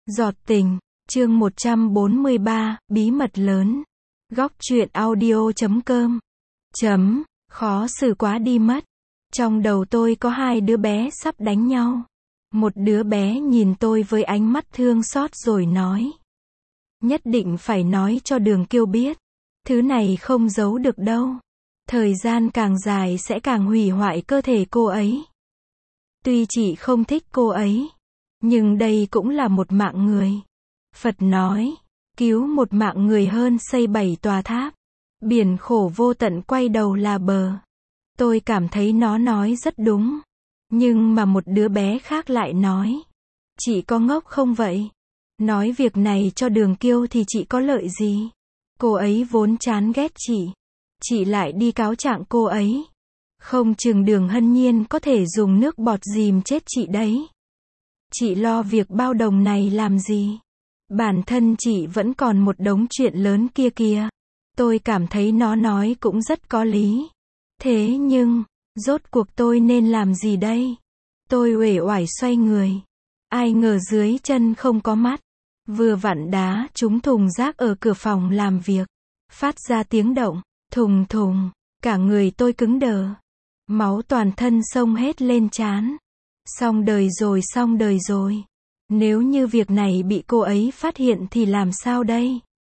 Giọt tình, chương 143, bí mật lớn. Góc truyện audio.com. Khó xử quá đi mất. Trong đầu tôi có hai đứa bé sắp đánh nhau. Một đứa bé nhìn tôi với ánh mắt thương xót rồi nói. Nhất định phải nói cho Đường Kiêu biết. Thứ này không giấu được đâu. Thời gian càng dài sẽ càng hủy hoại cơ thể cô ấy. Tuy chị không thích cô ấy, nhưng đây cũng là một mạng người. Phật nói, cứu một mạng người hơn xây 7 tòa tháp. Biển khổ vô tận quay đầu là bờ. Tôi cảm thấy nó nói rất đúng. Nhưng mà một đứa bé khác lại nói, chị có ngốc không vậy? Nói việc này cho Đường Kiêu thì chị có lợi gì? Cô ấy vốn chán ghét chị lại đi cáo trạng cô ấy. Không chừng Đường Hân Nhiên có thể dùng nước bọt dìm chết chị đấy. Chị lo việc bao đồng này làm gì? Bản thân chị vẫn còn một đống chuyện lớn kia kìa. Tôi cảm thấy nó nói cũng rất có lý. Thế nhưng, rốt cuộc tôi nên làm gì đây? Tôi uể oải xoay người. Ai ngờ dưới chân không có mắt. Vừa vặn đá trúng thùng rác ở cửa phòng làm việc. Phát ra tiếng động, thùng thùng. Cả người tôi cứng đờ. Máu toàn thân xông hết lên trán. Xong đời rồi. Nếu như việc này bị cô ấy phát hiện thì làm sao đây?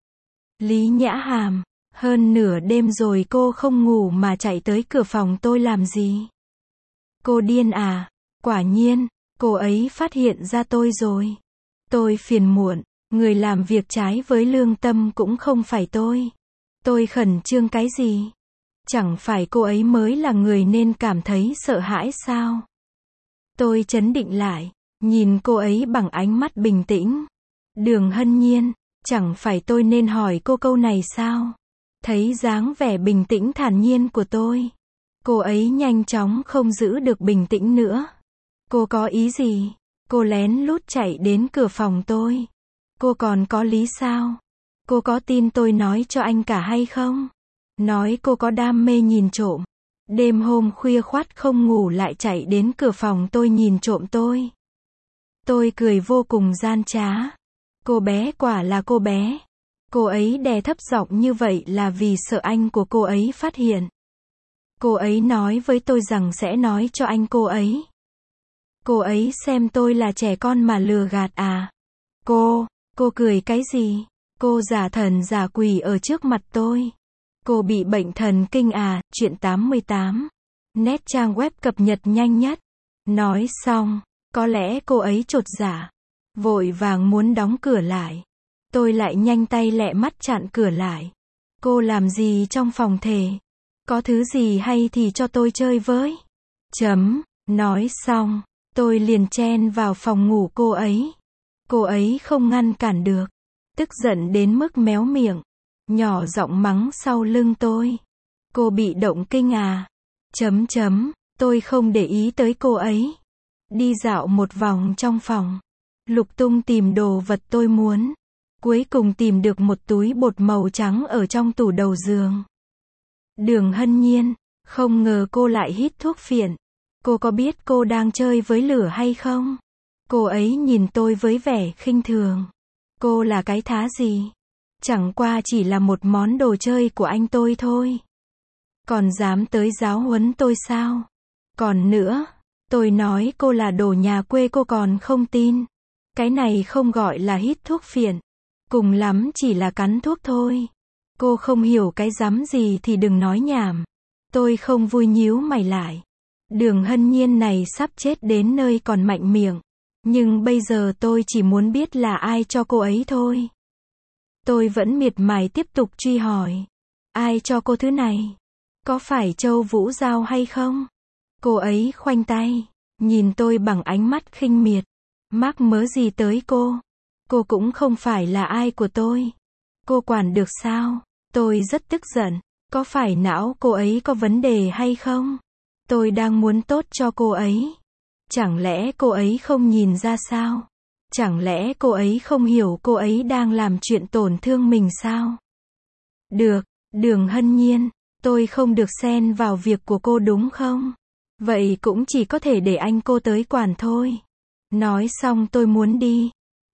Lý Nhã Hàm, hơn nửa đêm rồi cô không ngủ mà chạy tới cửa phòng tôi làm gì? Cô điên à? Quả nhiên, cô ấy phát hiện ra tôi rồi. Tôi phiền muộn, người làm việc trái với lương tâm cũng không phải tôi. Tôi khẩn trương cái gì? Chẳng phải cô ấy mới là người nên cảm thấy sợ hãi sao? Tôi trấn định lại, nhìn cô ấy bằng ánh mắt bình tĩnh. Đường Hân Nhiên, chẳng phải tôi nên hỏi cô câu này sao? Thấy dáng vẻ bình tĩnh thản nhiên của tôi, cô ấy nhanh chóng không giữ được bình tĩnh nữa. Cô có ý gì? Cô lén lút chạy đến cửa phòng tôi. Cô còn có lý sao? Cô có tin tôi nói cho anh cả hay không? Nói cô có đam mê nhìn trộm. Đêm hôm khuya khoắt không ngủ lại chạy đến cửa phòng tôi nhìn trộm tôi. Tôi cười vô cùng gian trá. Cô bé quả là cô bé. Cô ấy đè thấp giọng như vậy là vì sợ anh của cô ấy phát hiện. Cô ấy nói với tôi rằng sẽ nói cho anh cô ấy. Cô ấy xem tôi là trẻ con mà lừa gạt à? Cô cười cái gì? Cô giả thần giả quỷ ở trước mặt tôi. Cô bị bệnh thần kinh à? Chuyện 88. Nét trang web cập nhật nhanh nhất. Nói xong, có lẽ cô ấy chột dạ, vội vàng muốn đóng cửa lại. Tôi lại nhanh tay lẹ mắt chặn cửa lại. Cô làm gì trong phòng thề? Có thứ gì hay thì cho tôi chơi với. Nói xong, tôi liền chen vào phòng ngủ cô ấy. Cô ấy không ngăn cản được. Tức giận đến mức méo miệng. Nhỏ giọng mắng sau lưng tôi. Cô bị động kinh à? Tôi không để ý tới cô ấy. Đi dạo một vòng trong phòng. Lục tung tìm đồ vật tôi muốn. Cuối cùng tìm được một túi bột màu trắng ở trong tủ đầu giường. Đường Hân Nhiên, không ngờ cô lại hít thuốc phiện. Cô có biết cô đang chơi với lửa hay không? Cô ấy nhìn tôi với vẻ khinh thường. Cô là cái thá gì? Chẳng qua chỉ là một món đồ chơi của anh tôi thôi. Còn dám tới giáo huấn tôi sao? Còn nữa, tôi nói cô là đồ nhà quê cô còn không tin. Cái này không gọi là hít thuốc phiện. Cùng lắm chỉ là cắn thuốc thôi. Cô không hiểu cái rắm gì thì đừng nói nhảm. Tôi không vui nhíu mày lại. Đường Hân Nhiên này sắp chết đến nơi còn mạnh miệng. Nhưng bây giờ tôi chỉ muốn biết là ai cho cô ấy thôi. Tôi vẫn miệt mài tiếp tục truy hỏi. Ai cho cô thứ này? Có phải Châu Vũ giao hay không? Cô ấy khoanh tay, nhìn tôi bằng ánh mắt khinh miệt. Mắc mớ gì tới cô? Cô cũng không phải là ai của tôi. Cô quản được sao? Tôi rất tức giận. Có phải não cô ấy có vấn đề hay không? Tôi đang muốn tốt cho cô ấy. Chẳng lẽ cô ấy không nhìn ra sao? Chẳng lẽ cô ấy không hiểu cô ấy đang làm chuyện tổn thương mình sao? Được, Đường Hân Nhiên, tôi không được xen vào việc của cô đúng không? Vậy cũng chỉ có thể để anh cô tới quản thôi. Nói xong tôi muốn đi.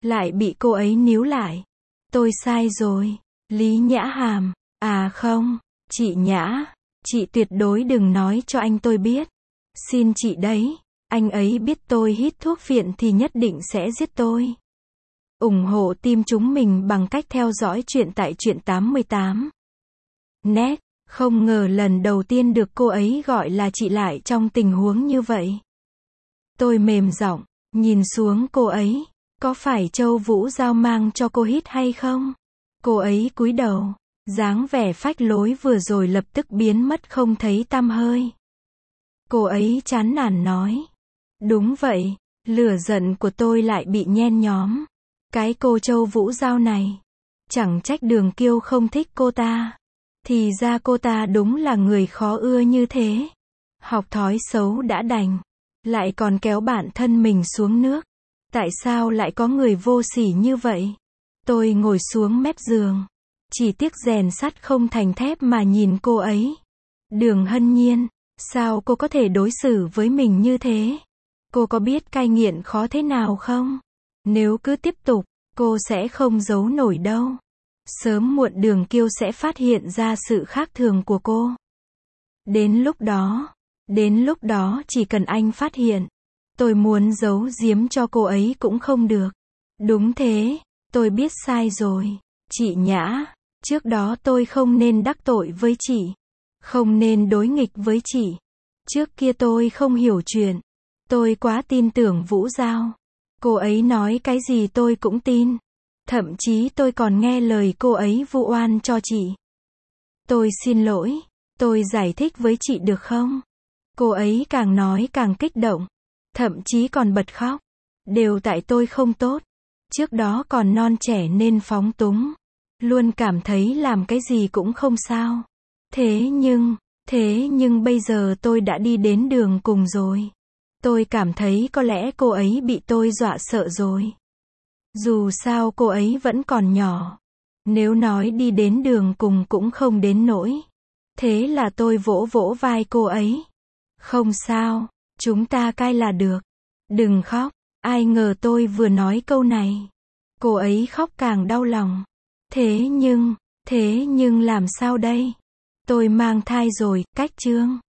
lại bị cô ấy níu lại. Tôi sai rồi. Lý Nhã Hàm, à không, chị Nhã, chị tuyệt đối đừng nói cho anh tôi biết. Xin chị đấy, anh ấy biết tôi hít thuốc phiện thì nhất định sẽ giết tôi. ủng hộ team chúng mình bằng cách theo dõi chuyện tại Truyện 88. Net, không ngờ lần đầu tiên được cô ấy gọi là chị lại trong tình huống như vậy. Tôi mềm giọng, nhìn xuống cô ấy, có phải Châu Vũ Giao mang cho cô hít hay không? Cô ấy cúi đầu, dáng vẻ phách lối vừa rồi lập tức biến mất không thấy tăm hơi. Cô ấy chán nản nói. Đúng vậy, lửa giận của tôi lại bị nhen nhóm. Cái cô Châu Vũ Giao này. Chẳng trách Đường Kiêu không thích cô ta. Thì ra cô ta đúng là người khó ưa như thế. Học thói xấu đã đành. Lại còn kéo bản thân mình xuống nước. Tại sao lại có người vô sỉ như vậy? Tôi ngồi xuống mép giường. Chỉ tiếc rèn sắt không thành thép mà nhìn cô ấy. Đường Hân Nhiên, sao cô có thể đối xử với mình như thế? Cô có biết cai nghiện khó thế nào không? Nếu cứ tiếp tục, cô sẽ không giấu nổi đâu. Sớm muộn Đường Kiêu sẽ phát hiện ra sự khác thường của cô. Đến lúc đó chỉ cần anh phát hiện, tôi muốn giấu giếm cho cô ấy cũng không được. Đúng thế, tôi biết sai rồi. Chị Nhã, trước đó tôi không nên đắc tội với chị. Không nên đối nghịch với chị. Trước kia tôi không hiểu chuyện. Tôi quá tin tưởng Vũ Giao. Cô ấy nói cái gì tôi cũng tin. Thậm chí tôi còn nghe lời cô ấy vu oan cho chị. Tôi xin lỗi. Tôi giải thích với chị được không? Cô ấy càng nói càng kích động. Thậm chí còn bật khóc. Đều tại tôi không tốt. Trước đó còn non trẻ nên phóng túng. Luôn cảm thấy làm cái gì cũng không sao. Thế nhưng bây giờ tôi đã đi đến đường cùng rồi. Tôi cảm thấy có lẽ cô ấy bị tôi dọa sợ rồi. Dù sao cô ấy vẫn còn nhỏ. Nếu nói đi đến đường cùng cũng không đến nỗi. Thế là tôi vỗ vỗ vai cô ấy. Không sao, chúng ta cai là được. Đừng khóc. Ai ngờ tôi vừa nói câu này. Cô ấy khóc càng đau lòng. Thế nhưng làm sao đây? Tôi mang thai rồi, cách chương.